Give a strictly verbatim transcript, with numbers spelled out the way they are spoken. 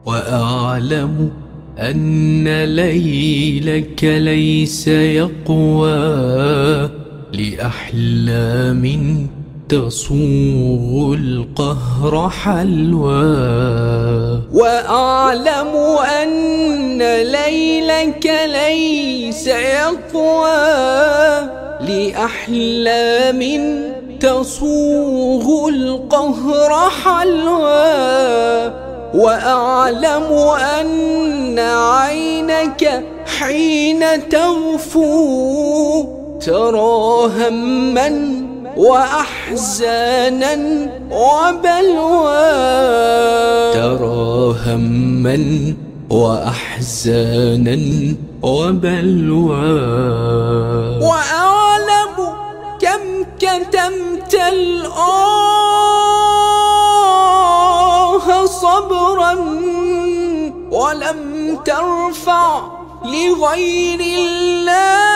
وأعلم أن ليلك ليس يقوى لأحلام تصوغ القهر حلوى. وأعلم أن ليلك ليس يقوى لأحلام تصوغ القهر حلوى. وأعلم أن عينك حين تغفو ترى همًا وأحزانا وبلوى. ترى همًا وأحزانا وبلوى. وأعلم كم كتمت الآه صبرا ولم ترفع لغير الله